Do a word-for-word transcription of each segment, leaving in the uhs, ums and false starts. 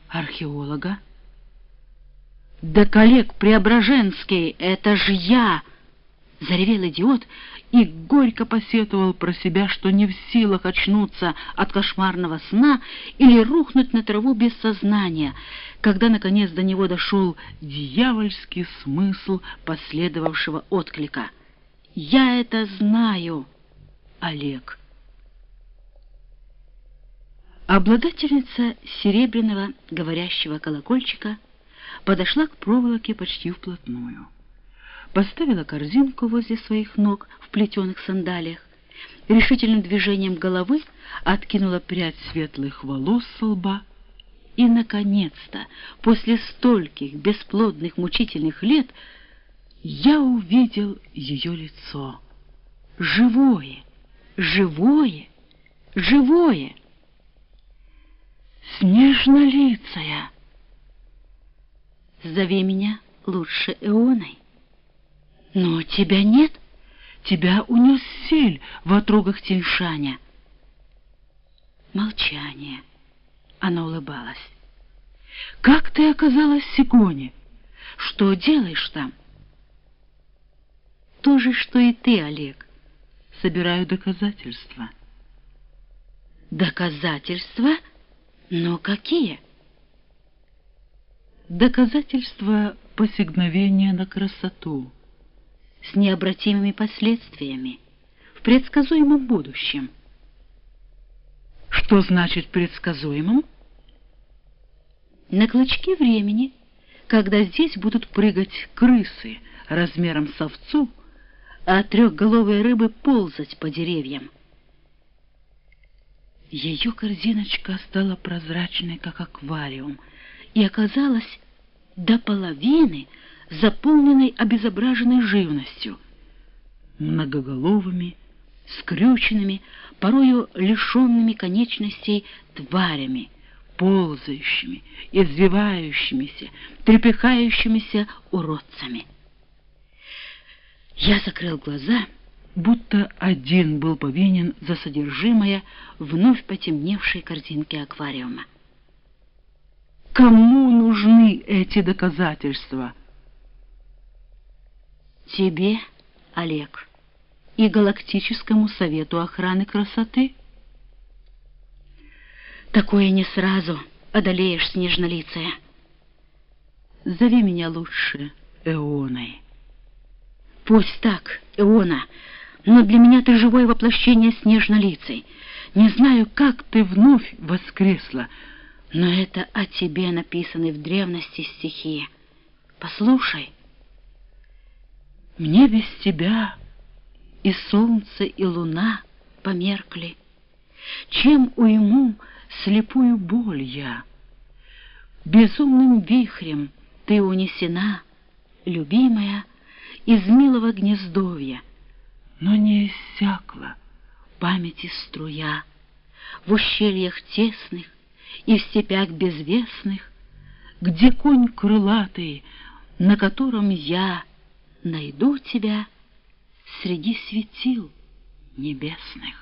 Археолога? Да, Олег Преображенский, это ж я! Заревел идиот и горько посетовал про себя, что не в силах очнуться от кошмарного сна или рухнуть на траву без сознания, когда, наконец, до него дошел дьявольский смысл последовавшего отклика. «Я это знаю, Олег». Обладательница серебряного говорящего колокольчика подошла к проволоке почти вплотную. Поставила корзинку возле своих ног в плетеных сандалиях, решительным движением головы откинула прядь светлых волос со лба и, наконец-то, после стольких бесплодных мучительных лет, я увидел ее лицо. Живое, живое, живое. Снежнолицая. Зови меня лучше Эоной. Но тебя нет. Тебя унес сель в отругах Тяньшаня. Молчание. Она улыбалась. Как ты оказалась в Сигоне? Что делаешь там? То же, что и ты, Олег. Собираю доказательства. Доказательства? Но какие? Доказательства посягновения на красоту с необратимыми последствиями в предсказуемом будущем. Что значит предсказуемым? На клочке времени, когда здесь будут прыгать крысы размером с овцу, а трехголовые рыбы ползать по деревьям. Ее корзиночка стала прозрачной, как аквариум, и оказалась до половины заполненной обезображенной живностью, многоголовыми, скрюченными, порою лишенными конечностей тварями, ползающими, извивающимися, трепыхающимися уродцами. Я закрыл глаза, будто один был повинен за содержимое вновь потемневшей корзинки аквариума. Кому нужны эти доказательства? Тебе, Олег, и Галактическому совету охраны красоты. Такое не сразу одолеешь, Снежнолицая. Зови меня лучше Эоной. Пусть так, Эона, но для меня ты живое воплощение Снежнолицей. Не знаю, как ты вновь воскресла, но это о тебе написаны в древности стихи. Послушай. Мне без тебя и солнце, и луна померкли. Чем уйму слепую боль я? Безумным вихрем ты унесена, любимая, из милого гнездовья, но не иссякла памяти струя в ущельях тесных и в степях безвестных, где конь крылатый, на котором я найду тебя среди светил небесных.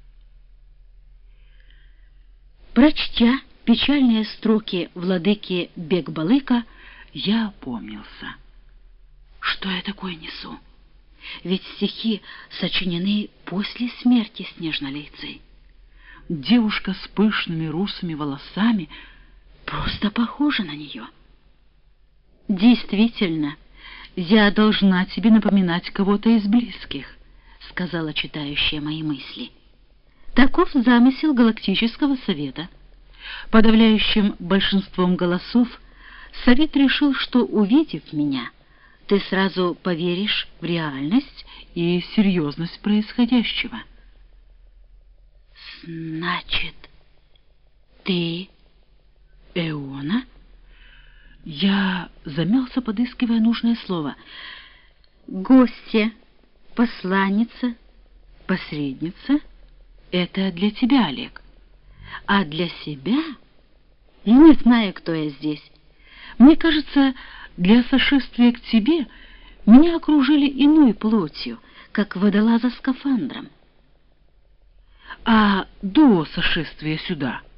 Прочтя печальные строки владыки Бек-Балыка, я опомнился. Что я такое несу? Ведь стихи сочинены после смерти Снежнолицей. Девушка с пышными русыми волосами просто похожа на нее. Действительно, я должна тебе напоминать кого-то из близких, сказала читающая мои мысли. Таков замысел Галактического совета. Подавляющим большинством голосов совет решил, что, увидев меня, ты сразу поверишь в реальность и серьезность происходящего. Значит, ты Эона? Я замялся, подыскивая нужное слово. Гостья, посланница, посредница — это для тебя, Олег. А для себя? Не знаю, кто я здесь. Мне кажется, для сошествия к тебе меня окружили иной плотью, как водолаза скафандром. А до сошествия сюда